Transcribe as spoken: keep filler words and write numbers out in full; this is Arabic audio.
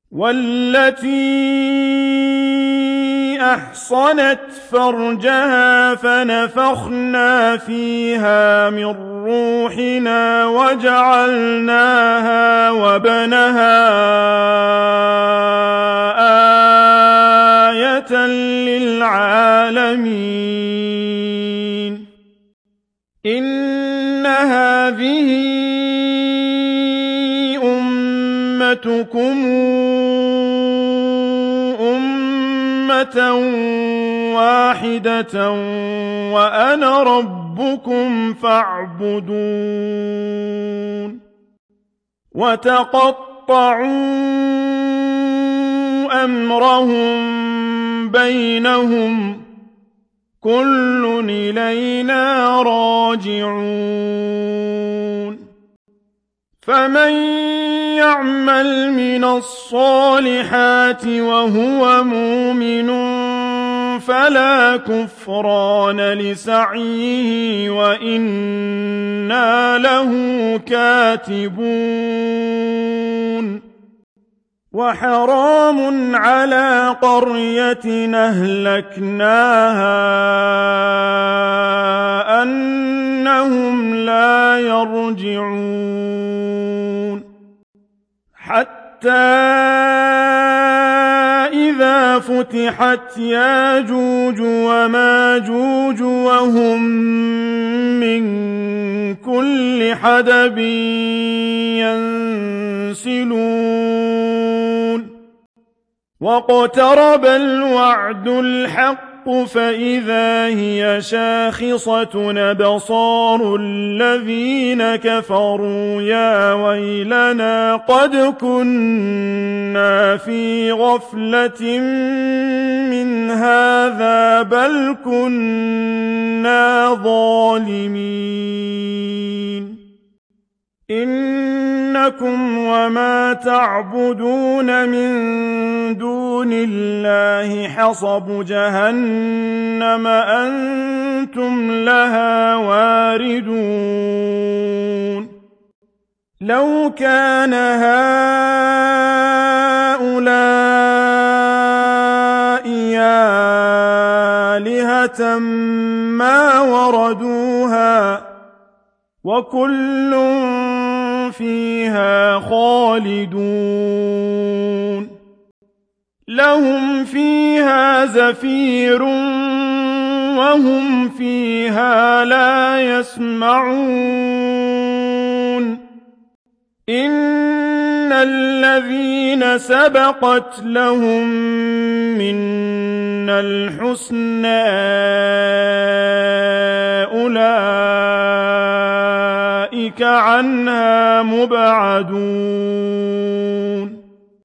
وَالَّتِي أَحْصَنَتْ فَرْجَهَا فَنَفَخْنَا فِيهَا مِن رُّوحِنَا وَجَعَلْنَاهَا وَابْنَهَا آيَةً لِّلْعَالَمِينَ إِنَّ هَٰذِهِ أُمَّتُكُمْ أُمَّةً وَاحِدَةً وَأَنَا رَبُّكُمْ فَاعْبُدُونِ وَتَقَطَّعُوا أَمْرَهُم بَيْنَهُمْ ۖ كُلٌّ إِلَيْنَا رَاجِعُونَ فَمَن يَعْمَلْ مِنَ الصَّالِحَاتِ وَهُوَ مُؤْمِنٌ فَلَا كُفْرَانَ لِسَعْيِهِ وَإِنَّا لَهُ كَاتِبُونَ وَحَرَامٌ عَلَىٰ قَرْيَةٍ أَهْلَكْنَاهَا أَنَّهُمْ لَا يَرْجِعُونَ حَتَّىٰ إِذَا فُتِحَتْ يَأْجُوجُ وَمَأْجُوجُ وَهُم مِّن كُلِّ حَدَبٍ يَنسِلُونَ وَاقْتَرَبَ الْوَعْدُ الْحَقُّ فَإِذَا هِيَ شَاخِصَةٌ أَبْصَارُ الَّذِينَ كَفَرُوا يَا وَيْلَنَا قَدْ كُنَّا فِي غَفْلَةٍ مِّنْ هَٰذَا بَلْ كُنَّا ظَالِمِينَ إِنَّكُمْ وَمَا تَعْبُدُونَ مِن دُونِ اللَّهِ حَصَبُ جَهَنَّمَ أَنتُمْ لَهَا وَارِدُونَ لَوْ كَانَ هَٰؤُلَاءِ آلِهَةً مَّا وَرَدُوهَا ۖ وَكُلٌّ فِيهَا خَالِدُونَ لَهُمْ فِيهَا زَفِيرٌ وَهُمْ فِيهَا لَا يَسْمَعُونَ إِنَّ الَّذِينَ سَبَقَتْ لَهُم مِّنَّا الْحُسْنَىٰ أُولَٰئِكَ عَنْهَا مُبْعَدُونَ